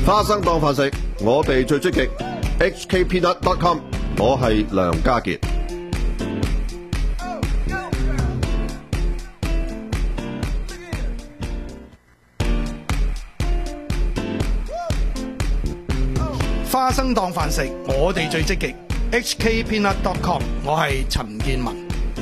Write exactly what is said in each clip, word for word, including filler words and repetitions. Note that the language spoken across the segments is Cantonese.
花生當飯食，我哋最積極。H K Peanut dot com， 我係梁家傑。 花生當飯食，我哋最積極。H K Peanut dot com， 我係陳建文。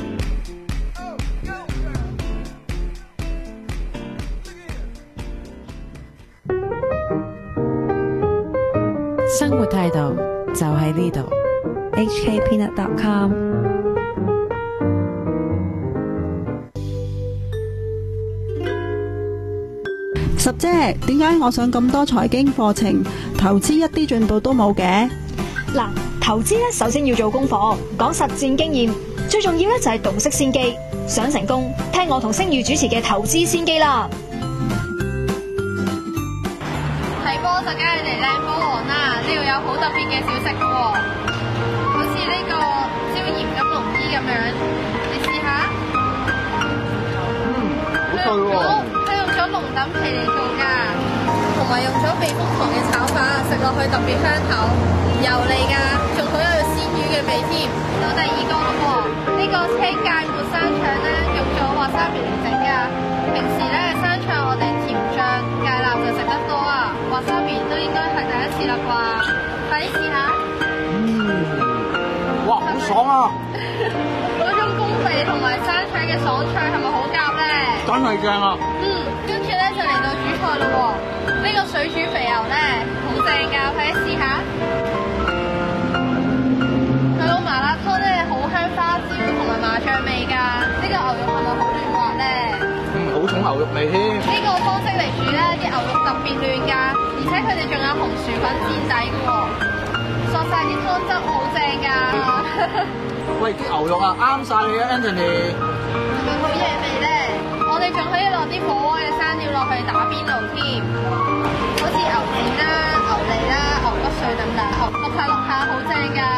生活態度就喺呢度。 H K Peanut dot com。十姐，點解我上咁多財經課程，投資一啲進步都冇嘅？ 嗱，投資咧首先要做功課，講實戰經驗，最重要咧就係洞悉先機。想成功，聽我同星宇主持嘅投資先機啦。 睇波就梗係嚟靚波王啦！呢度有好特別嘅小食嘅喎，好似呢個椒鹽金龍衣咁樣，你試下。 嗯，好脆喎。 佢用咗龍躉皮嚟做㗎，同埋用咗避風塘嘅炒法，食落去特別香口，油膩㗎，仲好有鮮魚嘅味添。到第二個咯喎，呢個青芥末生腸咧，用咗滑沙皮嚟整㗎。平時咧生腸我哋甜醬芥辣就食得多啊，滑沙皮都應該係第一次啦啩，快啲試下。 嗯，哇，好爽啊！ 嗰種公味同埋生腸嘅爽脆係咪好夾咧？ 真係正啊！ 嗯，跟住咧就嚟到主菜咯喎，呢個水煮肥牛咧好正㗎，快啲試下。佢個麻辣湯咧好香花椒同埋麻醬味㗎，呢個牛肉係咪好嫩滑咧？ 嗯，好重牛肉味添。 呢個方式嚟煮咧，啲牛肉特別嫩㗎，而且佢哋仲有紅薯粉墊底嘅喎，索晒啲湯汁好正㗎。 喂，啲牛肉啊啱晒你啊 Anthony。 係咪好嘢味咧？我哋仲可以落啲火鍋嘅生料落去打邊爐添，好似牛腱啦、牛脷啦、牛骨碎等等，淥下淥下好正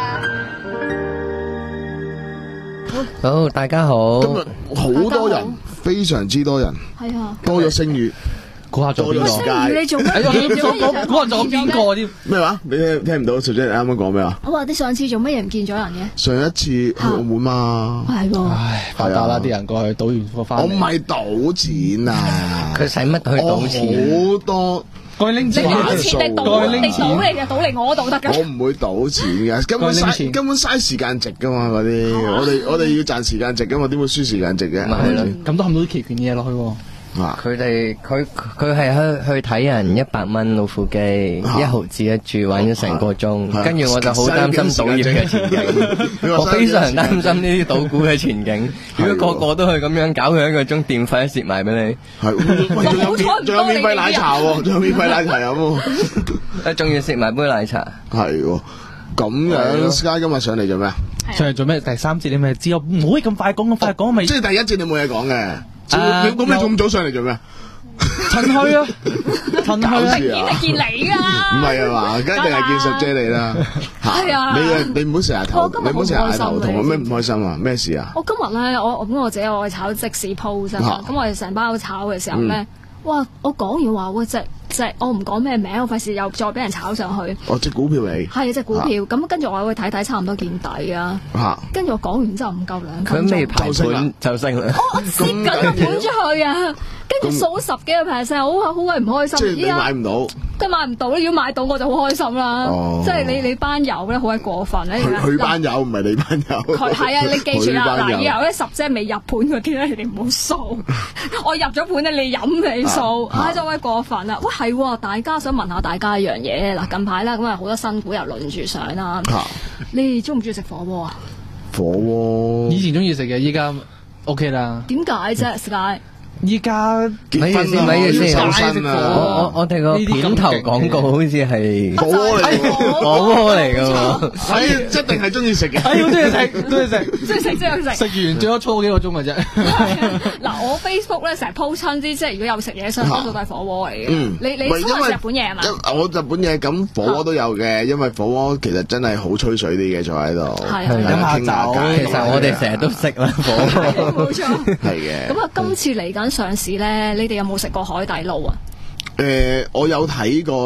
㗎。 好，大家好。 今日好多人，非常之多人， 係啊， 多咗星宇， 估下做邊個？ 星宇你做乜哎呀， 嘢？ 我我估下做邊個添？ 咩話？你聽聽唔到？小姐你啱啱講咩啊？ 我話你上次做乜嘢唔見咗人嘅？ 上一次去澳門嘛， 係喎。 唉，發達啦！啲人過去賭完貨翻嚟。 我唔係賭錢啊， 佢使乜去賭錢？ 好多。 過去拎錢， 你攞錢定賭？你賭嚟嘅，賭嚟我度得㗎。 我唔會賭錢嘅，根本嘥根本嘥時間值噶嘛嗰啲。我哋我哋要賺時間值噶嘛，點會輸時間值嘅？ 咪係咯，咁都冚到啲期權嘢落去喎。佢哋佢佢係去去睇人一百蚊老虎機，一毫子一注玩咗成個鐘，跟住我就好擔心賭業嘅前景，我非常擔心呢啲賭股嘅前景。如果個個都係咁樣搞佢一個鐘，電費都蝕埋俾你。 係，仲有仲有免費奶茶喎，仲有免費奶茶飲喎， 誒，仲要食埋杯奶茶。 係喎，咁樣 Sky 今日上嚟做咩啊？ 上嚟做咩？第三節你咪知我唔可以咁快講，咁快講咪。 即係第一節你冇嘢講嘅。咁你咁早上嚟做咩？ 趁墟啊！趁墟啊！ 明顯係見你啊！ 唔係啊嘛，梗係定係見十姐你啦。 係啊！ 你你唔好成日頭，你唔好成日嗌頭痛，有咩唔開心啊？咩事啊？ 我今日咧，我我咁我自己我係炒即時 post 啊，咁我哋成班喺度炒嘅時候咧，哇！我講完話喂隻隻，我唔講咩名，我費事又再俾人炒上去。 哦，隻股票嚟。 係啊，隻股票。咁跟住我會睇睇，差唔多見底啊。嚇！跟住我講完之後唔夠兩分鐘， 佢未排盤就升啦。 我蝕緊個盤出去啊！跟住數十幾個 percent，好好鬼唔開心。 即係你買唔到， 佢買唔到，如果買到我就好開心啦。即係你你班友咧好鬼過分咧。 佢班友唔係你班友。 佢係啊，你記住啦，嗱，以後咧十隻未入盤嗰啲咧，你哋唔好掃。我入咗盤咧，你飲你掃，唉，真係好鬼過分啊！喂，係，大家想問下大家一樣嘢嗱，近排咧咁啊好多新股又輪住上啦。你中唔中意食火鍋啊？ 火鍋以前中意食嘅，依家 OK 啦。 點解啫 Sky？ 依家咪住先，咪住先。我我我哋個片頭廣告好似係火鍋嚟， 火鍋嚟噶嘛？ 係一定係中意食嘅， 係好中意食，中意食， 中意食，中意食。 食完最多搓幾個鐘嘅啫。 嗱，我 Facebook 咧成日 po 親啲，即係如果有食嘢，相多數都係火鍋嚟嘅。嗯，你你中意食日本嘢係嘛？ 我日本嘢咁火鍋都有嘅，因為火鍋其實真係好吹水啲嘅，坐喺度係飲下酒。其實我哋成日都食啦，火鍋冇錯， 係嘅。 咁啊，今次嚟緊上市咧，你哋有冇食過海底撈啊？ 誒，我有睇過咯。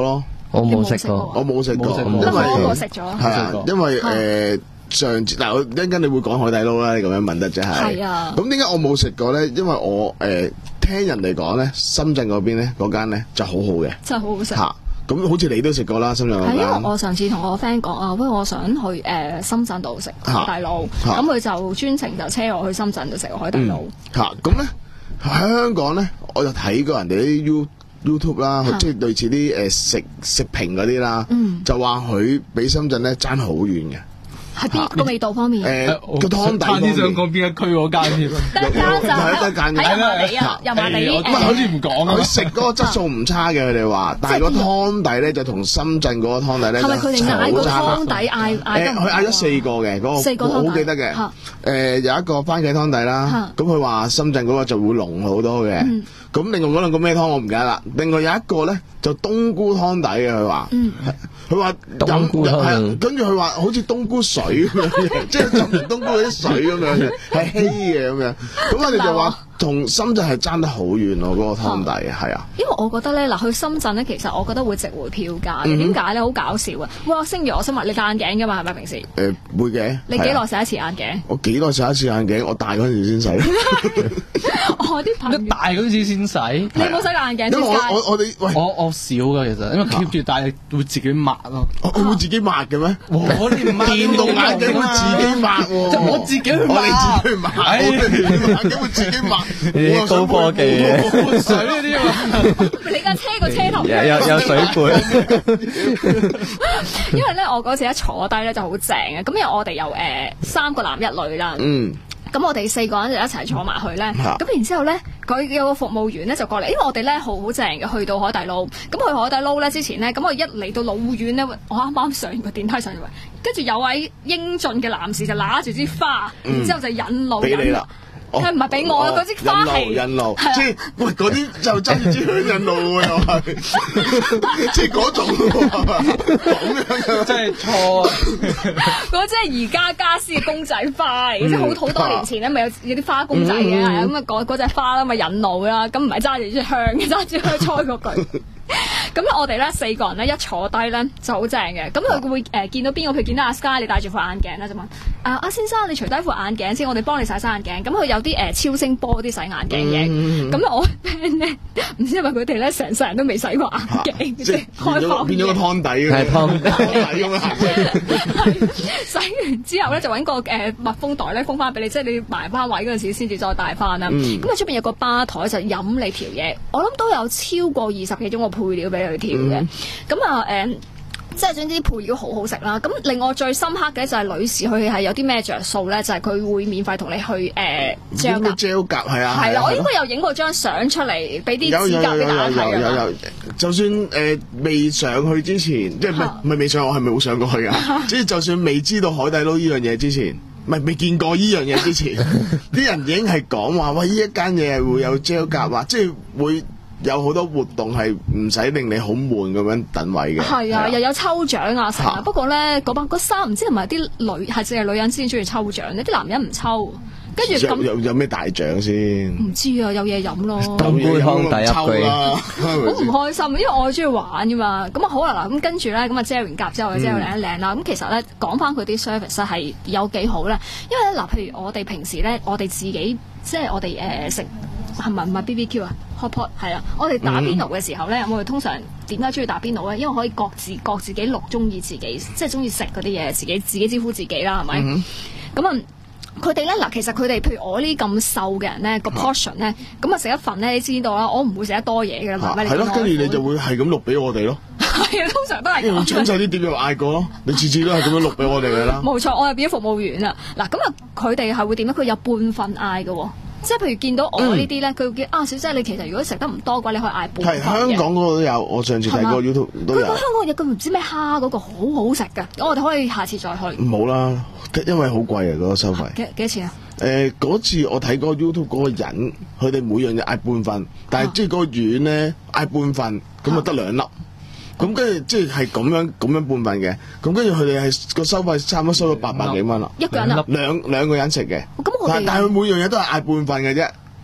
我冇食過， 我冇食過， 因為我食咗， 係啊，因為誒上次嗱，一陣間你會講海底撈啦，你咁樣問得啫係。 係啊。 咁點解我冇食過咧？因為我誒聽人哋講咧，深圳嗰邊咧嗰間咧就好好嘅， 真係好好食。 嚇！咁好似你都食過啦，深圳嗰間。 係因為我上次同我個 friend 講啊，喂，我想去誒、呃、深圳度食海底撈，咁佢就專程就車我去深圳度食海底撈。 嚇、嗯！咁咧喺香港咧，我就睇過人哋啲 You YouTube 啦，即係類似啲誒食食評嗰啲啦，嗯、就話佢比深圳咧爭好遠嘅。 喺邊個味道方面？ 誒個湯底， 差啲想講邊一區嗰間添。 得間就係得間嘅， 喺油麻地啊，油麻地誒。 唔係好似唔講啊！佢食嗰個質素唔差嘅，佢哋話，但係個湯底咧就同深圳嗰個湯底咧就好差。係咪佢哋嗌個湯底嗌嗌得？誒，佢嗌咗四個嘅嗰個，我好記得嘅。誒有一個番茄湯底啦，咁佢話深圳嗰個就會濃好多嘅。咁另外嗰兩個咩湯我唔記得啦。另外有一個咧就冬菇湯底嘅，佢話。佢話冬菇湯， 跟住佢話好似冬菇水咁樣嘅，即係浸完冬菇嗰啲水咁樣嘅，係稀嘅咁樣。咁我哋就話同深圳係爭得好遠咯，嗰個湯底係啊。 因為我覺得咧，嗱去深圳咧，其實我覺得會值回票價嘅。點解咧？好搞笑啊！哇，星如，我想問你戴眼鏡㗎嘛？係咪平時？ 誒會嘅。 你幾耐洗一次眼鏡？ 我幾耐洗一次眼鏡？我大嗰陣時先洗。 我啲朋友大嗰陣時先洗。 你冇洗過眼鏡？ 因為我我我哋我我少㗎其實，因為 keep 住戴會自己抹咯。 我會自己抹嘅咩？ 我哋唔抹電動眼鏡會自己抹喎。 就我自己去抹。 我哋自己去抹。我哋電動眼鏡會自己抹。 呢啲高科技嘅。 水呢啲啊！ 你架車個車頭有有有水杯。 因為咧，我嗰次一坐低咧就好正嘅，咁因為我哋有誒三個男一女啦。 嗯。 咁我哋四個人就一齊坐埋去咧，咁然之後咧，佢有個服務員咧就過嚟，因為我哋咧好好正嘅，去到海底撈。咁去海底撈咧之前咧，咁我一嚟到老遠咧，我啱啱上完個電梯上嚟，跟住有位英俊嘅男士就拿住支花，然之後就引路俾你啦。 佢唔係俾我，嗰支花係引路，即係喂嗰啲就真係支香引路喎，又係，即係嗰種咁樣， 真係錯啊！ 嗰即係而家家私嘅公仔花嚟，即係好好多年前咧，咪有有啲花公仔嘅，係咁啊嗰嗰隻花啦，咪引路啦，咁唔係揸住支香嘅，揸住去搓嗰句。咁我哋咧四個人咧一坐低咧就好正嘅，咁佢會誒、呃、見到邊個？譬如見到阿 Sky 你戴住副眼鏡咧，就問啊阿先生你除低副眼鏡先，我哋幫你洗洗眼鏡。咁佢有啲誒、呃、超聲波啲洗眼鏡嘅，咁、嗯、我 friend 咧唔知係咪佢哋咧成世人都未洗過眼鏡，即係開放變咗個湯底嘅， 係湯底咁樣洗完之後咧就揾個誒、呃、密封袋咧封翻俾你，即係你埋翻位嗰陣時先至再戴翻啦。咁啊出邊有個吧台就飲你條嘢，我諗都有超過二十幾種個配料俾你去調嘅。咁啊誒。即係總之配料好好食啦，咁令我最深刻嘅就係女士佢係有啲咩着數咧，就係、是、佢會免費同你去誒 gel 甲 gel 甲係啊， 係啦，我應該有影過張相出嚟俾啲指甲俾大家睇有有有有，就算誒未、呃、上去之前，即係唔係唔係未上，我係咪好上過去啊？即係就算未知道海底撈呢樣嘢之前，唔係未見過呢樣嘢之前，啲人已經係講話喂，呢一間嘢係會有 gel 甲啊，即係會。有好多活動係唔使令你好悶咁樣等位嘅， 係啊，又有抽獎啊成啊。不過咧，嗰班嗰三唔知係咪啲女係淨係女人先中意抽獎咧？啲男人唔抽。跟住咁有有咩大獎先？ 唔知啊，有嘢飲咯。 冬菇湯第一句， 好唔開心，因為我中意玩噶嘛。咁啊好啦嗱，咁跟住咧，咁啊遮完甲之後，之後靚一靚啦。咁其實咧講翻佢啲 service 係有幾好咧，因為咧嗱，譬如我哋平時咧，我哋自己即係我哋誒食。係咪唔係 B B Q 啊 ？Hot pot 係啊！我哋打邊爐嘅時候咧，嗯、我哋通常點解中意打邊爐咧？因為可以各自各自己錄中意自己，即係中意食嗰啲嘢，自己自己招呼自己啦，係咪？咁啊、嗯，佢哋咧嗱，其實佢哋譬如我呢咁瘦嘅人咧，個 portion 咧，咁啊食一份咧，你知道啦，我唔會食得多嘢嘅啦， 係咯，跟住你就會係咁錄俾我哋咯。 係啊，通常都係咁。 搶晒啲碟又嗌過咯，你次次都係咁樣錄俾我哋嘅啦。 冇錯，我係變咗服務員啊！嗱，咁啊，佢哋係會點咧？佢有半份嗌嘅喎。即係譬如見到我呢啲咧，佢會叫啊小姐，你其實如果食得唔多嘅話，你可以嗌半份嘅。係香港嗰個都有，我上次睇過 YouTube 都有。 佢個香港有個唔知咩蝦嗰個好好食㗎，我哋可以下次再去。 冇啦，因為好貴啊嗰個收費。 幾幾多錢啊？ 誒嗰次我睇嗰個 YouTube 嗰個人，佢哋每樣嘢嗌半份，但係即係嗰個丸咧嗌半份，咁啊得兩粒。咁跟住即係咁樣咁樣半份嘅，咁跟住佢哋係個收費差唔多收到八百幾蚊啦。 一個人啊？ 兩兩個人食嘅。 咁我哋但係佢每樣嘢都係嗌半份嘅啫。 我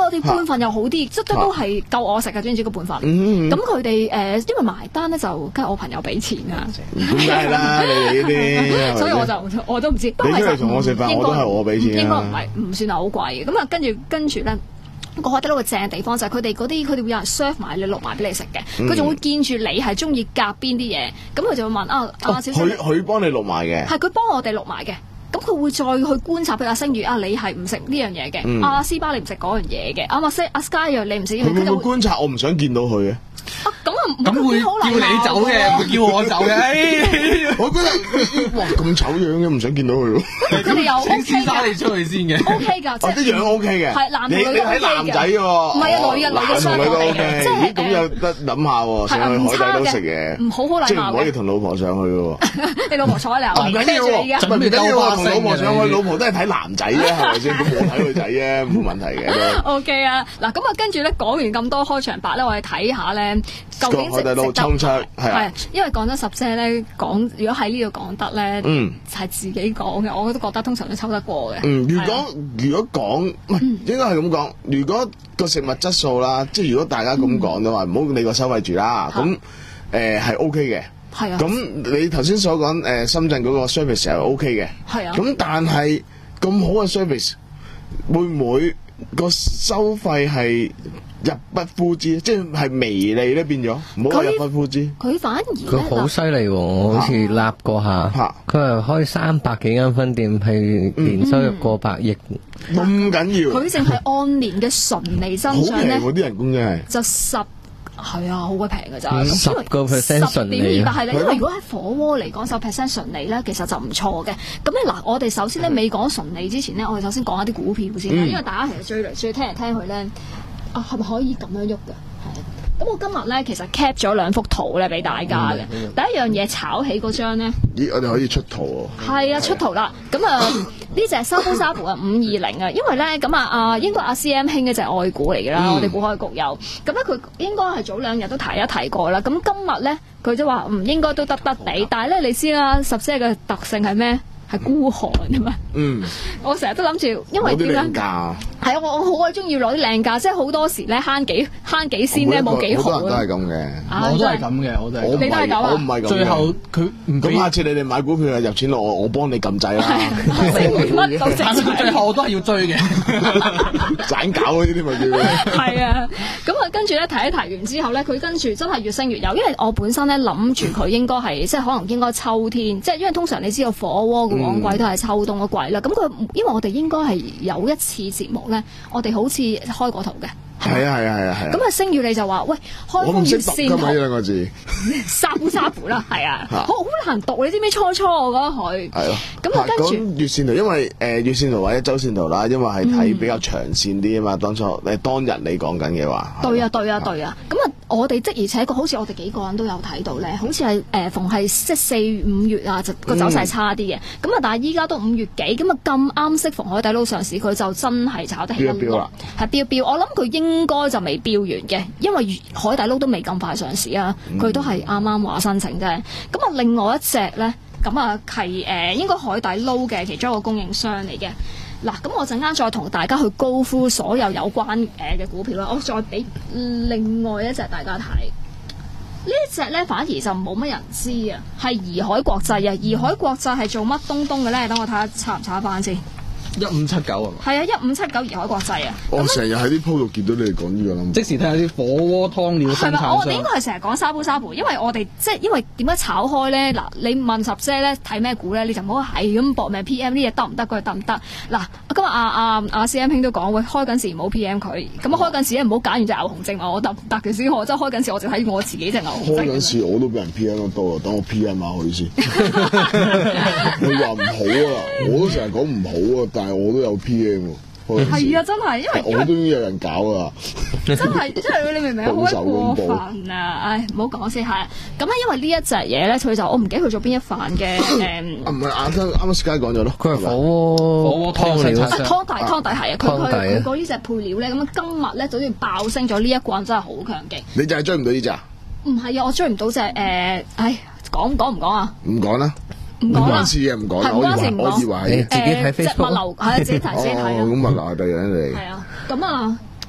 我哋半份又好啲，即係都係夠我食嘅，總之個半份。咁佢哋誒，因為埋單咧就梗係我朋友俾錢啊。 咁梗係啦，你哋呢啲， 所以我就我都唔知。 你出嚟同我食飯，我都係我俾錢。 應該唔係唔算係好貴嘅。咁啊，跟住跟住咧。個海底撈嘅正地方就係佢哋嗰啲，佢哋會有人 serve 埋你錄埋俾你食嘅，佢仲會見住你係中意夾邊啲嘢，咁佢就會問啊啊小姐， 佢佢幫你錄埋嘅， 係佢幫我哋錄埋嘅，咁佢會再去觀察，譬如阿星宇啊，你係唔食呢樣嘢嘅，阿斯巴你唔食嗰樣嘢嘅，阿麥西阿 Sky 又你唔食， 佢會唔會觀察？我唔想見到佢嘅。 啊，咁啊， 咁會叫你走嘅，唔會叫我走嘅。 我覺得哇咁醜樣嘅，唔想見到佢喎。 佢哋又 OK 先生你出去先嘅 ，OK 㗎，即係啲樣 OK 嘅。 係男同女都 OK 嘅。 你睇男仔喎， 唔係啊，女嘅女嘅相對嘅，即係咁有得諗下喎，上去海底撈食嘢， 唔好好禮貌嘅， 即係唔可以同老婆上去嘅喎。 你老婆坐喺你後面， 唔緊要喎，唔緊要喎，同老婆上去，老婆都係睇男仔啫，係咪先？咁我睇女仔啫，冇問題嘅。 OK 啊，嗱咁啊，跟住咧講完咁多開場白咧，我哋睇下咧，究竟海底撈衝出係啊， 因為講真十姐咧講，如果喺呢度講得咧，嗯，係自己講嘅，我都覺得通常都抽得過嘅。 嗯，如果如果講唔係應該係咁講，如果個食物質素啦，即係如果大家咁講嘅話，唔好理個收費住啦，咁誒係 OK 嘅。係啊。咁你頭先所講誒深圳嗰個 service 係 OK 嘅。係啊。咁但係咁好嘅 service 會唔會個收費係入不敷支，即係係微利咧變咗，唔好話入不敷支。 佢反而佢好犀利喎，我好似立過下，佢係開三百幾間分店，係年收入過百億， 咁緊要。 佢淨係按年嘅純利增長咧， 好平喎啲人工真係。 就十係啊，好鬼平㗎咋， 十個 percent 純利。 十點二八係咧，因為如果喺火鍋嚟講，十 percent 純利咧，其實就唔錯嘅。咁咧嗱，我哋首先咧未講純利之前咧，我哋首先講一啲股票先，因為大家其實最嚟最聽嚟聽去咧。啊，係咪可以咁樣喐㗎？係。咁我今日咧其實 cap 咗兩幅圖咧俾大家嘅。嗯、第一樣嘢炒起嗰張咧， 咦？我哋可以出圖喎。 係啊，出圖啦。咁啊，呢隻沙煲沙煲啊，五二零啊，因為咧咁啊啊，應該阿 C M 興嘅隻愛股嚟㗎啦，嗯、我哋股海局有。咁咧佢應該係早兩日都提一提過啦。咁今日咧佢就話唔應該都得得地，但係咧你知啦，十姐嘅特性係咩？係孤寒啊嘛，嗯，我成日都諗住，因為點解？係啊，我我好鬼中意攞啲靚價，即係好多時咧慳幾慳幾先咧冇幾好。 好多人都係咁嘅， 我都係咁嘅，我都係。 你都係咁啊？ 我唔係咁。最後佢咁下次你哋買股票入錢落我，我幫你撳掣啦。 乜都正。 最後我都係要追嘅， 盞搞嗰啲咪叫。 係啊，咁啊跟住咧提一提完之後咧，佢跟住真係越升越有，因為我本身咧諗住佢應該係即係可能應該秋天，即係因為通常你知道火鍋旺季都係秋冬嘅季啦，咁佢因為我哋應該係有一次節目咧，我哋好似開過圖嘅。 係啊係啊係啊係啊！ 咁啊，星宇你就話喂，開封月線圖， 呢兩個字， 沙布沙布啦，係啊，好好難讀，你知唔知？初初我覺得佢係咯。 咁啊，跟住月線圖，因為誒月線圖或者周線圖啦，因為係睇比較長線啲啊嘛。當初誒當日你講緊嘅話， 對啊對啊對啊！咁啊，我哋即而且確好似我哋幾個人都有睇到咧，好似係誒逢係即係四五月啊，就個走勢差啲嘅。咁啊，但係依家都五月幾，咁啊咁啱適逢海底撈上市，佢就真係炒得起一落，係飆飆。我諗佢應該就未飆完嘅，因為海底撈都未咁快上市啊，佢都係啱啱話申請啫。咁啊，另外一隻咧，咁啊係誒應該海底撈嘅其中一個供應商嚟嘅。嗱，咁我陣間再同大家去高呼所有有關誒嘅股票啦。我再俾另外一隻大家睇，呢一隻咧反而就冇乜人知啊，係怡海國際啊。怡海國際係做乜東東嘅咧？等我睇下查唔查翻先。 一五七九啊嘛， 係啊，一五七九怡海國際啊。 我成日喺啲鋪度見到你哋講呢個啦。 即時睇下啲火鍋湯料生產商。 我哋應該係成日講沙煲沙煲，因為我哋即係因為點解炒開咧？嗱，你問十姐咧睇咩股咧，你就唔好係咁搏命 P M 呢嘢得唔得？佢得唔得？嗱，今日阿阿阿 C M 兄都講，喂，開緊時唔好 P M 佢，咁啊開緊時咧唔好揀完隻牛熊證，我得唔得嘅先？我真係開緊時，我就睇我自己隻牛熊證。 開緊時我都俾人 P M 得多啊，等我 P M 下佢先。你話唔好啊，我都成日講唔好啊，但係我都有 P。 係啊，真係，因為我都已經有人搞啊！ 真係，真係你明唔明啊？好過分啊！唉，唔好講先係。咁咧，因為呢一隻嘢咧，佢就我唔記得佢做邊一範嘅誒。唔係啱啱啱啱 Sky 講咗咯， 佢係火鍋火鍋湯料。 湯底湯底係啊，佢佢佢嗰呢隻配料咧，咁啊今日咧就好似爆升咗呢一棍，真係好強勁。 你就係追唔到呢隻？ 唔係啊，我追唔到隻誒，唉，講講唔講啊？ 唔講啦。唔關事嘅，唔講。 係唔關事唔講。 我以為自己睇 Facebook， 物流係自己睇自己睇啊。 咁物流係第二樣嚟。 係啊，咁啊，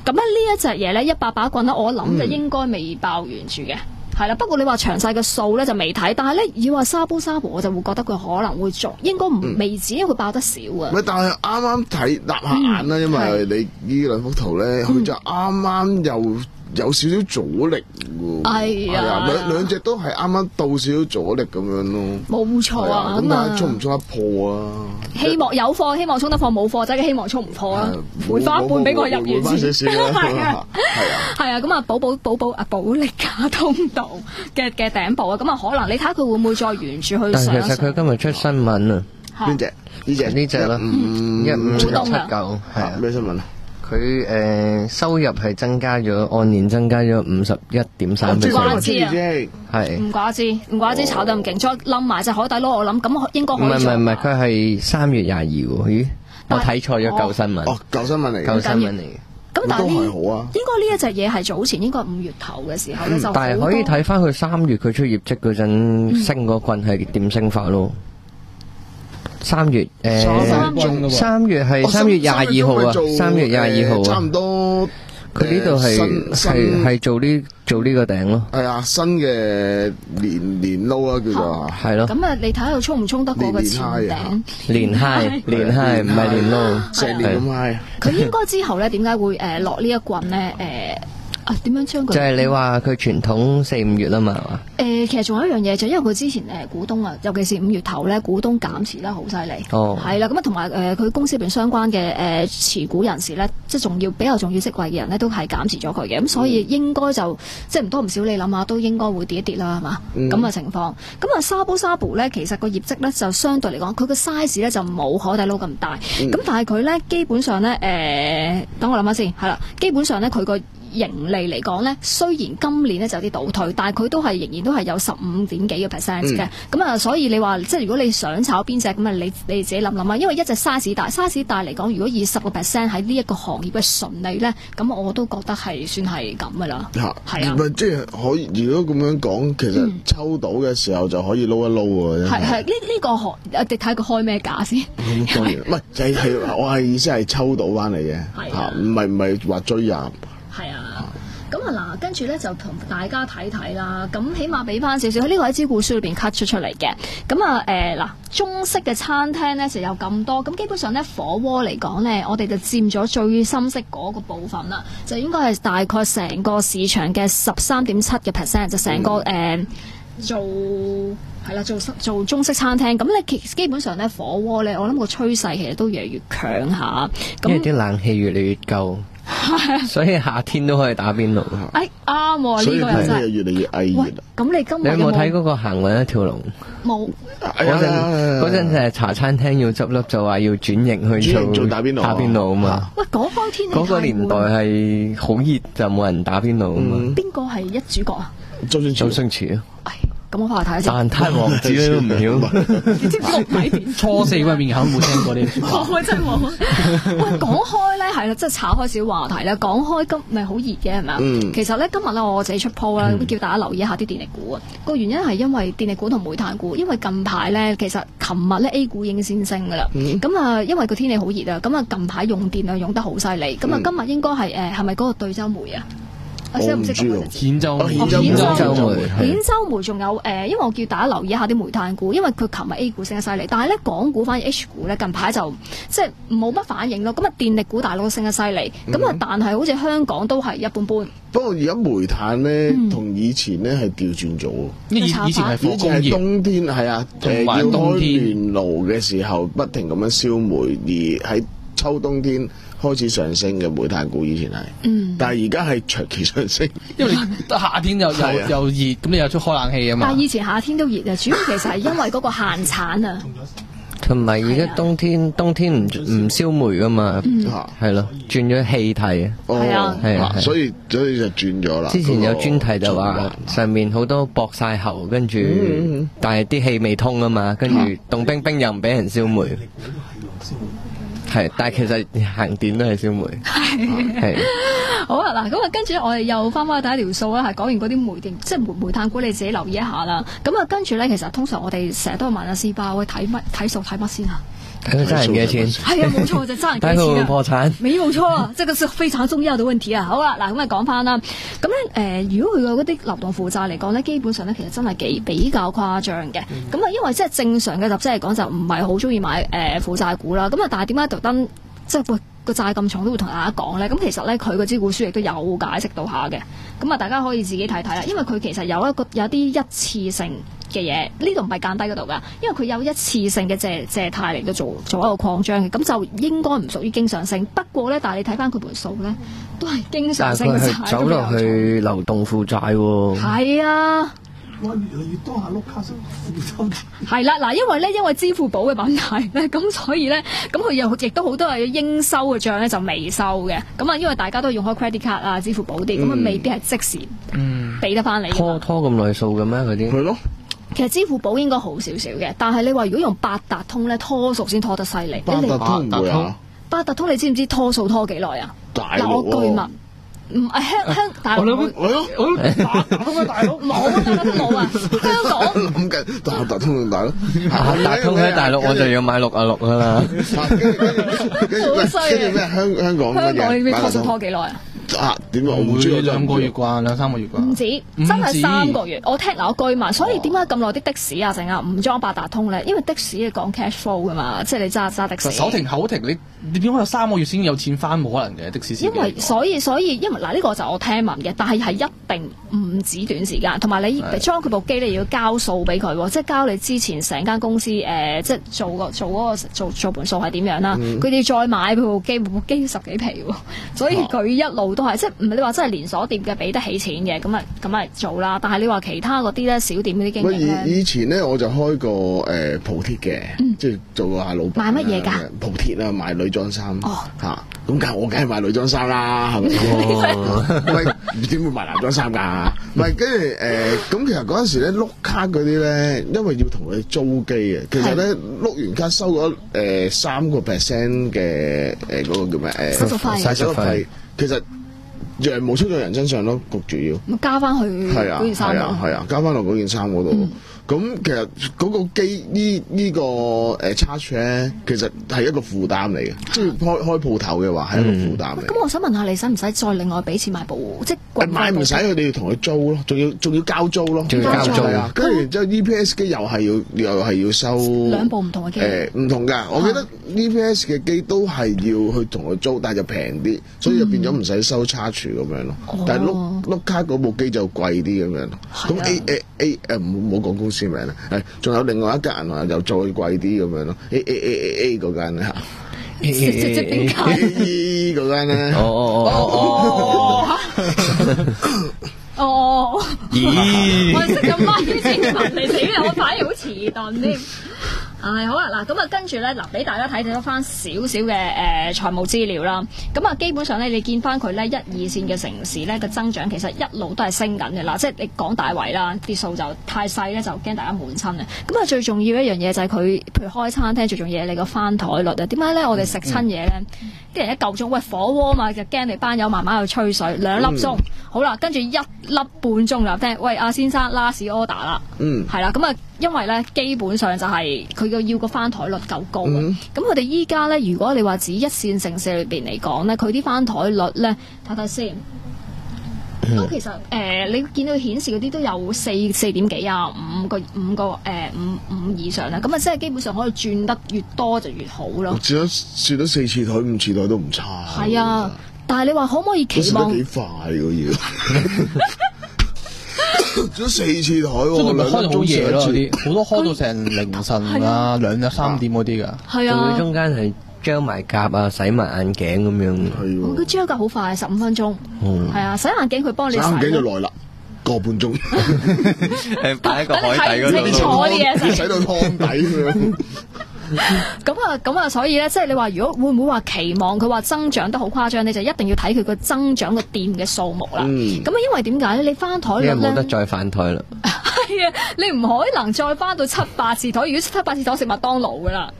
咁咧呢一隻嘢咧，一百把棍咧，我諗就應該未爆完住嘅。係啦，不過你話詳細嘅數咧就未睇，但係咧以話沙煲沙煲，我就會覺得佢可能會做，應該唔未止，因為佢爆得少啊。 唔係，但係啱啱睇立下眼啦，因為你呢兩幅圖咧，佢就啱啱又有少少阻力喎。係啊，兩兩隻都係啱啱到少少阻力咁樣咯。冇錯啊，咁啊，衝唔衝得破啊？ 希望有貨，希望衝得破；冇貨仔嘅希望衝唔破啊！回翻一半俾我入完先。係啊，係啊，咁啊，寶寶寶寶啊，保力加通道嘅嘅頂部啊，咁啊，可能你睇下佢會唔會再沿住去上？ 但其實佢今日出新聞啊， 邊隻？呢隻呢隻啦，一五七九係咩新聞啊？ 佢誒、呃、收入係增加咗，按年增加咗五十一點三 percent。 唔怪之啊， 係唔怪之，唔怪之炒得咁勁，再冧埋隻海底撈，我諗咁應該可以。唔係唔係唔係，佢係三月廿二喎。咦，我睇錯咗舊新聞。 哦，舊新聞嚟嘅， 舊新聞嚟嘅。 咁但係呢， 好啊、 應該呢一隻嘢係早前應該五月頭嘅時候咧、嗯、就。 但係可以睇翻佢三月佢出業績嗰陣升嗰棍係點升法咯。三月誒，三月係三月廿二號啊，三月廿二號啊， 差唔多。 佢呢度係係係做呢做呢個頂咯。 係啊，新嘅年年撈啊，叫做係咯。 咁啊，你睇下佢衝唔衝得過個前頂？ 連 high 連 high 唔係連撈， 成年咁 high。 佢應該之後咧，點解會誒落呢一棍咧？誒。啊，點樣將佢？ 就係你話佢傳統四五月啦嘛，係嘛？ 誒，其實仲有一樣嘢，就因為佢之前誒股東啊，尤其是五月頭咧，股東減持得好犀利。哦，係啦，咁啊，同埋誒佢公司入邊相關嘅誒持股人士咧，即係重要比較重要職位嘅人咧，都係減持咗佢嘅。咁所以應該就即係唔多唔少，你諗下都應該會跌一跌啦，係嘛？咁嘅情況。咁啊，沙煲沙煲咧，其實個業績咧就相對嚟講，佢個 size 咧就冇海底撈咁大。咁但係佢咧基本上咧誒，等我諗下先，係啦，基本上咧佢個盈利嚟講咧，雖然今年咧就有啲倒退，但係佢都係仍然都係有十五點幾個 percent 嘅。咁啊、嗯，所以你話即係如果你想炒邊隻咁啊，你你自己諗諗啊。因為一隻 size 大 size 大嚟講，如果以十個 percent 喺呢一個行業嘅純利咧，咁我都覺得係算係咁噶啦。係啊， 唔係即係可以。如果咁樣講，其實抽到嘅時候就可以撈一撈喎。 係係呢呢個行，我哋睇佢開咩價先。 當然唔係，就係、係、我係意思係抽到翻嚟嘅嚇，唔係唔係話追入。 係啊，咁啊嗱，跟住咧就同大家睇睇啦。咁起碼俾翻少少，呢個喺招股書裏邊 cut 出出嚟嘅。咁啊誒嗱，中式嘅餐廳咧就有咁多。咁基本上咧火鍋嚟講咧，我哋就佔咗最深色嗰個部分啦，就應該係大概成個市場嘅十三點七嘅 percent，就成個誒、嗯呃、做係啦，做做中式餐廳。咁咧其基本上咧火鍋咧，我諗個趨勢其實都越嚟越強下。 因為啲冷氣越嚟越夠。所以夏天都可以打邊爐。 哎啱喎，呢個又真係越嚟越翳熱啦。 咁你今日你有冇睇嗰個行運一條龍？ 冇。 嗰陣嗰陣就係茶餐廳要執笠，就話要轉型去做做打邊爐。打邊爐啊嘛。 喂，講開天氣嗰個年代係好熱，就冇人打邊爐啊嘛。 邊個係一主角啊？ 周星周星馳啊。 咁我翻嚟睇下先。蛋撻王子都唔曉。 你知唔知六米片？ 初四嗰面口冇聽過呢啲。 我真係冇。喂，講開咧，係啦，即係炒開少話題咧。講開今咪好熱嘅係咪啊？嗯、其實咧今日咧我自己出 po 啦，叫大家留意一下啲電力股啊。個原因係因為電力股同煤炭股，因為近排咧其實琴日咧 A 股已經先升噶啦。咁啊、嗯，因為個天氣好熱啊，咁啊近排用電啊用得好犀利。咁啊、嗯、今日應該係誒係咪嗰個對州煤啊？我唔知咁嘅兗州兗州煤，兗州煤仲有誒、呃，因為我叫大家留意一下啲煤炭股，因為佢琴日 A 股升得犀利，但係咧港股反而 H 股咧近排就即係冇乜反應咯。咁啊電力股大佬升得犀利，咁啊、嗯、但係好似香港都係一般般。不過而家煤炭咧同、嗯、以前咧係調轉咗， 以以前係火工業， 冬天係啊，誒要開暖爐嘅時候不停咁樣燒煤，而喺秋冬天開始上升嘅煤炭股以前係，嗯、但係而家係長期上升， 因為夏天又又又熱，咁你又出開冷氣啊嘛。 但係以前夏天都熱啊，主要其實係因為嗰個限產啊。 同埋而家冬天冬天唔唔燒煤噶嘛，係咯、嗯，轉咗氣體啊。 係啊，係啊，所以所以就轉咗啦。 之前有專題就話上面好多駁晒喉，跟住、嗯嗯、但係啲氣未通啊嘛，跟住凍冰冰又唔俾人燒煤。係，但係其實行電都係燒煤。係， 好啊嗱，咁啊跟住我哋又翻返去睇一條數啦，係講完嗰啲煤電，即係煤煤炭股，你自己留意一下啦。咁啊跟住咧，其實通常我哋成日都會問阿師爸，喂睇乜睇數睇乜先啊？ 佢爭人幾多錢？ 係啊，冇錯就爭人幾多錢啊！ 睇佢會唔會破產？ 沒有錯啊，這個是非常重要的問題啊！好啦，嗱咁啊講翻啦，咁咧誒，如果佢嘅嗰啲流動負債嚟講咧，基本上咧其實真係幾比較誇張嘅。咁啊，因為即係正常嘅集資嚟講就唔係好中意買誒負債股啦。咁啊，但係點解特登即係喂個債咁重都會同大家講咧？咁其實咧佢個招股書亦都有解釋到下嘅。咁啊，大家可以自己睇睇啦。因為佢其實有一個有啲一次性嘅嘢，呢度唔係間低嗰度噶，因為佢有一次性嘅借借貸嚟到做做一個擴張嘅，咁就應該唔屬於經常性。不過咧，但係你睇翻佢盤數咧，都係經常性嘅債。 但係佢走落去流動負債喎。 係啊。 哇！越嚟越多下碌卡式負債。 係啦，嗱，因為咧，因為支付寶嘅問題咧，咁所以咧，咁佢又亦都好多係應收嘅帳咧就未收嘅。咁啊，因為大家都用開 credit card 啊、支付寶啲，咁啊未必係即時俾得翻你。 拖拖咁耐數嘅咩？嗰啲係咯。 其實支付寶應該好少少嘅，但係你話如果用八達通咧，拖數先拖得犀利。 八達通唔會啊？ 八達通你知唔知拖數拖幾耐啊？ 大陸嗱，我據聞唔係香香大陸， 我我我八達通嘅大佬冇啊，八達通冇啊，香港諗緊八達通咁大咯。 八達通喺大陸我就要買六啊六噶啦。 跟住咩？香香港香港你拖數拖幾耐啊？ 啊，點解我唔知兩個月啩，兩三個月啩？ 唔止，真係三個月。我聽嗱，我據聞，所以點解咁耐啲的士啊，成日唔裝八達通咧？因為的士係講 cash flow 噶嘛，即係你揸揸的士。 手停口停，你你點解有三個月先有錢翻？冇可能嘅的士司機。 因為所以所以因為嗱呢個就我聽聞嘅，但係係一定唔止短時間，同埋你裝佢部機你要交數俾佢，即係交你之前成間公司誒，即係做個做嗰個做做盤數係點樣啦？佢哋再買佢部機，部機十幾皮喎，所以佢一路都係即係唔係你話真係連鎖店嘅俾得起錢嘅，咁啊咁啊做啦。但係你話其他嗰啲咧，小店嗰啲經營咧， 以以前咧我就開過誒鋪貼嘅，即係做過下老闆。 賣乜嘢㗎？ 鋪貼啊，賣女裝衫嚇。咁梗係我梗係賣女裝衫啦，係咪？喂，點會賣男裝衫㗎？唔係，跟住誒，咁其實嗰陣時咧碌卡嗰啲咧，因為要同佢租機嘅，其實咧碌完卡收咗誒三個 percent 嘅誒嗰個叫咩誒手續費， 手續費，其實羊毛出在人身上咯，焗住要。 咁加翻去嗰件衫度。係啊係啊，加翻落嗰件衫嗰度。咁其實嗰個機呢呢個誒 charge 咧，其實係一個負擔嚟嘅，即係開開鋪頭嘅話係一個負擔嚟。 咁我想問下你，使唔使再另外俾錢買部？即係買唔使，佢哋要同佢租咯，仲要仲要交租咯， 仲要交租啊！跟住然之後 E P S 機又係要又係要收兩部唔同嘅機。 誒唔同㗎，我記得 E P S 嘅機都係要去同佢租，但係就平啲，所以就變咗唔使收 charge 咁樣咯。但係碌碌卡嗰部機就貴啲咁樣咯。咁 A A A 誒唔好講公司名啦，係。仲有另外一間銀行又再貴啲咁樣咯 ，A A A A A 嗰間咧，A A A A 嗰間咧， 哦哦哦哦， 咦， 我識咗乜啲先問你死啦，我反而好遲鈍添。唉，好啦，嗱，咁啊，跟住咧，嗱，俾大家睇睇翻少少嘅誒財務資料啦。咁啊，基本上咧，你見翻佢咧一二線嘅城市咧嘅增長，其實一路都係升緊嘅啦。即係你講大圍啦，啲數就太細咧，就驚大家滿親啊。咁啊，最重要一樣嘢就係佢，譬如開餐廳最重要嘢，你個翻台率啊。點解咧？我哋食親嘢咧，啲人一夠鐘，喂火鍋嘛，就驚你班友慢慢去吹水，兩粒鐘，好啦，跟住一粒半鐘就聽，喂阿先生 last order 啦，嗯，係啦，咁啊。因為咧，基本上就係佢個要個翻台率夠高。咁佢哋依家咧，如果你話指一線城市裏邊嚟講咧，佢啲翻台率咧，睇睇先。咁、嗯、其實誒、呃，你見到顯示嗰啲都有四四點幾啊，五個五個誒、呃、五五以上啦。咁啊，即係基本上可以轉得越多就越好咯。轉咗轉咗四次台五次台都唔差。 係啊，但係你話可唔可以期望？ 幾快㗎要？做咗四次台喎， 即係咪開到好夜咯？啲好多開到成凌晨啊，兩點三點嗰啲㗎。係啊， 佢中間係將埋甲啊，洗埋眼鏡咁樣。 係喎， 佢將甲好快，十五分鐘。係啊，洗眼鏡佢幫你洗。洗眼鏡就耐啦，個半鐘。 係擺喺個海底嗰度。 清楚啲嘢， 洗到湯底咁樣。 咁啊，咁啊，所以咧，即係你話，如果會唔會話期望佢話增長得好誇張，你就一定要睇佢個增長個店嘅數目啦。咁啊、嗯，因為點解咧？你翻台率咧， 冇得再翻台啦。 係啊，你唔可能再翻到七八字台。如果七八字台食麥當勞噶啦。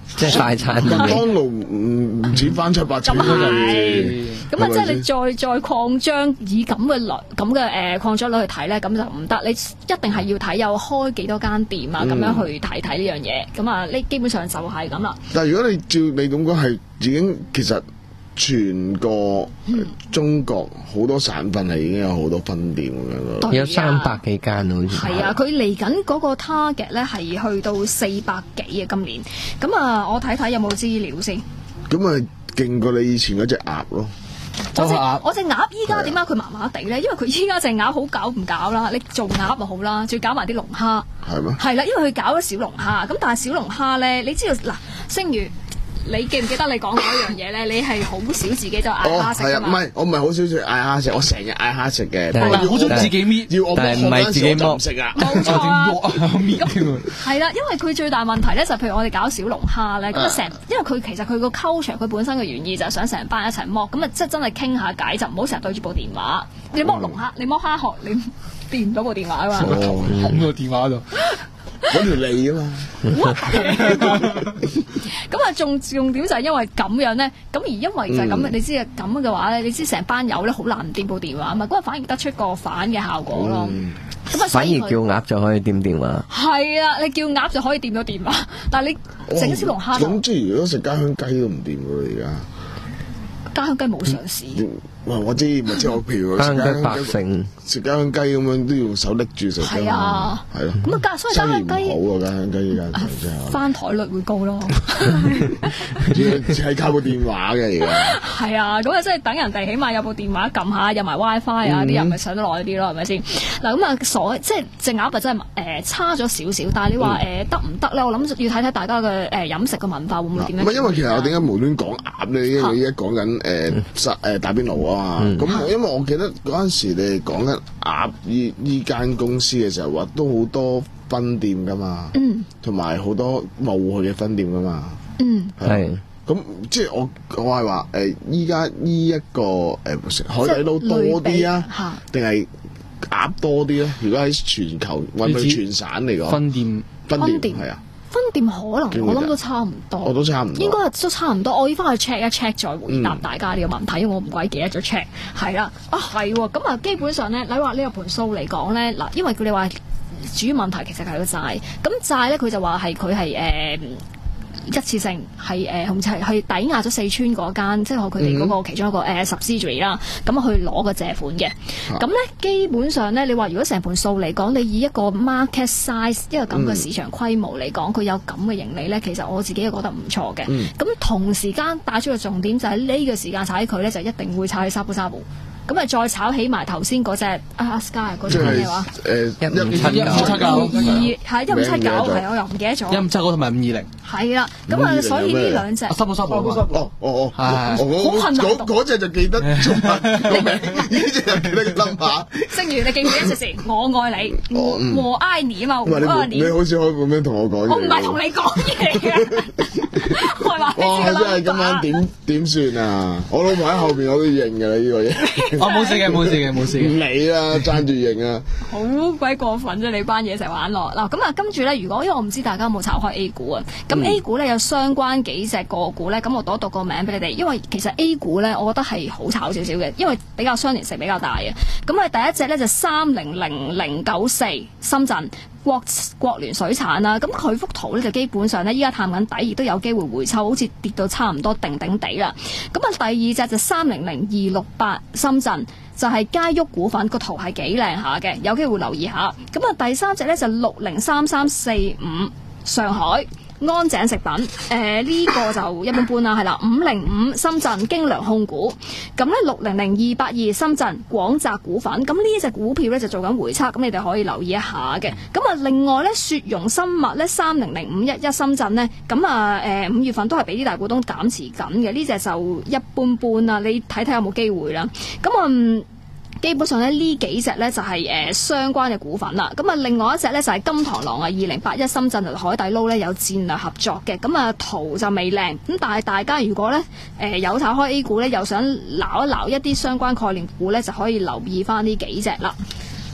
即係快餐店。 麥當勞唔唔止翻七八千。咁係。咁啊，即係你再再擴張以咁嘅率咁嘅誒擴張率去睇咧，咁就唔得。你一定係要睇有開幾多間店啊，咁、嗯、樣去睇睇呢樣嘢。咁啊，呢基本上就係咁啦。 但係如果你照你咁講係已經其實。全個中國好多省份係已經有好多分店咁樣， 有三百幾間好似。 係啊，佢嚟緊嗰個 target 咧係去到四百幾啊，今年。咁啊，我睇睇有冇資料先。 咁啊，勁過你以前嗰隻鴨咯。 我隻我隻鴨依家點解佢麻麻地咧？因為佢依家隻鴨好搞唔搞啦？你做鴨就好啦，仲要搞埋啲龍蝦。係咩？係啦，因為佢搞咗小龍蝦，咁但係小龍蝦咧，你知道嗱，星如。你記唔記得你講嗰一樣嘢咧？你係好少自己就嗌蝦食㗎嘛？ 唔係，我唔係好少食嗌蝦食，我成日嗌蝦食嘅。 但係好中自己搣， 要我唔係自己剝食啊！ 冇錯啊！係啦，因為佢最大問題咧就係譬如我哋搞小龍蝦咧，咁啊成，因為佢其實佢個 culture 佢本身嘅原意就係想成班一齊剝，咁啊即係真係傾下偈，就唔好成日對住部電話。你剝龍蝦，你剝蝦殼，你掂唔到部電話啊嘛？ 冚個電話度。 嗰條脷啊嘛， 咁啊重重點就係因為咁樣咧，咁而因為就係咁，嗯、你知啊咁嘅話咧，你知成班友咧好難掂部電話啊嘛，咁啊反而得出個反嘅效果咯。咁啊、嗯、 反而叫鴨就可以掂電話。係啊，你叫鴨就可以掂到電話，但係你整小龍蝦咁即係如果食家鄉雞都唔掂㗎而家。 家鄉雞冇上市。 哇！我知，咪即係我譬如家鄉雞百姓食家鄉雞咁樣都要用手拎住食。 係啊， 係咯。 咁啊，所以家鄉雞好啊，家鄉雞依家真係翻台率會高咯。 只係靠部電話嘅而家。 係啊，咁啊，即係等人哋起碼有部電話撳下，有埋 WiFi 啊，啲人咪上得耐啲咯，係咪先？嗱咁啊，所即係隻鴨啊，真係誒差咗少少，但係你話誒得唔得咧？我諗要睇睇大家嘅誒飲食嘅文化會唔會點樣。 唔係因為其實我點解無端講鴨咧？因為依家講緊誒實誒打邊爐啊嘛。咁因為我記得嗰陣時你哋講緊鴨依依間公司嘅時候，話都好多分店噶嘛，同埋好多冇去嘅分店噶嘛。嗯，係。咁即係我我係話誒，依家呢一個誒海底撈多啲啊，定係鴨多啲咧？如果喺全球或者全省嚟講， 分店分店係啊。 分店可能我諗都差唔多， 我都差唔多， 應該都差唔多。我要翻去 check 一 check 再回答大家呢個問題，嗯、因為我唔鬼記得咗 check。係啦，啊係喎，咁啊基本上咧，你話呢個盤數嚟講咧，嗱，因為佢哋話主要問題其實係個債，咁債咧佢就話係佢係誒。一次性係誒，好似係係抵押咗四川嗰間，即係佢哋嗰個其中一個誒 subsidiary 啦，咁去攞個借款嘅。咁咧、啊、基本上咧，你話如果成盤數嚟講，你以一個 market size 一個咁嘅市場規模嚟講，佢、嗯、有咁嘅盈利咧，其實我自己又覺得唔錯嘅。咁、嗯、同時間帶出個重點就係呢個時間炒起佢咧，就一定會炒起沙布沙布。咁啊，再炒起埋頭先嗰隻啊 Sky 嗰隻咩話？ 誒一五七九， 一五七九， 二係一五七九，係我又唔記得咗。 一五七九同埋五二零。係啦，咁啊，所以呢兩隻。 三寶三寶。 哦哦哦，係好困難。 嗰嗰隻就記得中文個名，呢隻就記得個 number。 正如你記唔記得一隻詞？我愛你，我我愛你啊嘛，我愛你。 你好似可以咁樣同我講嘢。 我唔係同你講嘢嘅。 哇！真係今晚點點算啊？我老婆喺後邊我都認㗎啦，呢個嘢。 我冇事嘅，冇事嘅，冇事嘅。 你啦，爭住認啊！ 好鬼過分啫！你班嘢成日玩落嗱，咁啊，跟住咧，如果因為我唔知大家有冇炒開 A 股啊，咁 A 股咧有相關幾隻個股咧，咁我讀一讀個名俾你哋，因為其實 A 股咧，我覺得係好炒少少嘅，因為比較相連性比較大嘅。咁啊，第一隻咧就三零零零九四深圳。國國聯水產啦，咁佢幅圖咧就基本上咧依家探緊底，亦都有機會回抽，好似跌到差唔多定定地啦。咁啊，第二隻就三零零二六八深圳，就係佳旭股份，個圖係幾靚下嘅，有機會留意下。咁啊，第三隻咧就六零三三四五上海。安井食品，誒、呃、呢、這個就一般般啦，係啦，五零五深圳京良控股，咁咧六零零二八二深圳廣澤股份，咁呢隻股票咧就做緊回測，咁你哋可以留意一下嘅。咁啊，另外咧雪容生物咧三零零五一一深圳咧，咁啊誒五月份都係俾啲大股東減持緊嘅，呢隻就一般般啦，你睇睇有冇機會啦。咁啊。嗯基本上咧呢幾隻咧就係、是、誒、呃、相關嘅股份啦，咁啊另外一隻咧就係、是、金螳螂啊，二零八一深圳同海底撈咧有戰略合作嘅，咁啊圖就未靚，咁但係大家如果咧誒、呃、有炒開 A 股咧，又想撈一撈一啲相關概念股咧，就可以留意翻呢幾隻啦。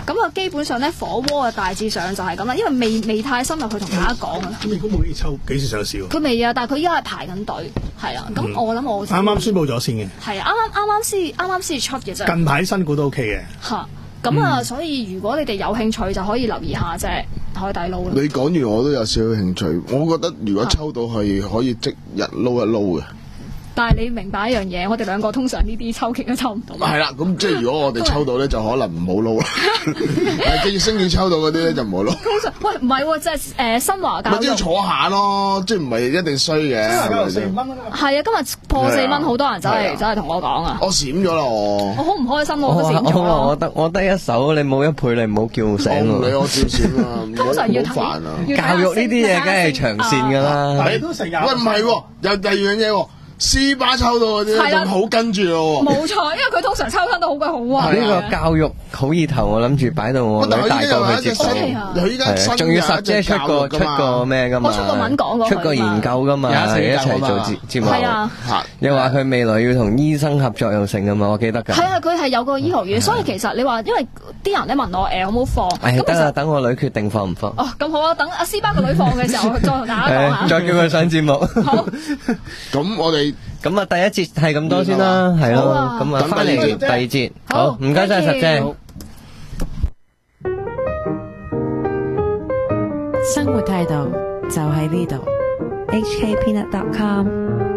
咁啊，基本上咧火鍋啊大致上就係咁啦，因為未未太深入去同大家講啊。 咁如果冇呢抽幾時上市喎？ 佢未啊，但係佢依家係排緊隊，係啦。咁、嗯、我諗我啱啱宣佈咗先嘅。係啊，啱啱啱啱先啱啱先出嘅啫。 近排新股都 OK 嘅。 嚇！咁啊，所以如果你哋有興趣，就可以留意下啫，海底撈。 你講完我都有少少興趣，我覺得如果抽到係可以即日撈一撈嘅。 但係你明白一樣嘢，我哋兩個通常呢啲抽極都抽唔到。 係啦，咁即係如果我哋抽到咧，就可能唔好撈啦。係即係星宇抽到嗰啲咧，就唔好撈。 通常喂唔係喎，即係誒新華教育。 咪即係坐下咯，即係唔係一定衰嘅。新華教育四蚊啊！ 係啊，今日破四蚊，好多人走嚟走嚟同我講啊。 我閃咗啦我。 我好唔開心，我都閃咗。 我得我得一手，你冇一倍，你唔好叫醒我。 唔理我照閃啊！ 通常要煩啊！ 教育呢啲嘢梗係長線㗎啦。 你都成日。 喂唔係喎，有第二樣嘢喎。斯巴抽到嗰啲仲好跟住咯， 冇錯，因為佢通常抽親都好鬼好啊。 呢個教育好意頭，我諗住擺到我女大個去接受。 佢依家新仲要實姐出個出個咩噶嘛？ 我出個文講過， 出個研究噶嘛，一齊做節節目。 係啊， 又話佢未來要同醫生合作又成噶嘛？我記得㗎。 係啊，佢係有個醫學院，所以其實你話，因為啲人咧問我誒，好唔好放？ 誒得啦，等我女決定放唔放。 哦，咁好啊，等阿斯巴個女放嘅時候，再同大家講下。 再叫佢上節目。好。 咁我哋。 咁啊，第一節係咁多先啦，係咯，咁啊，翻嚟第二節，好，唔該晒實姐。 生活態度就喺呢度。 H K Peanut dot com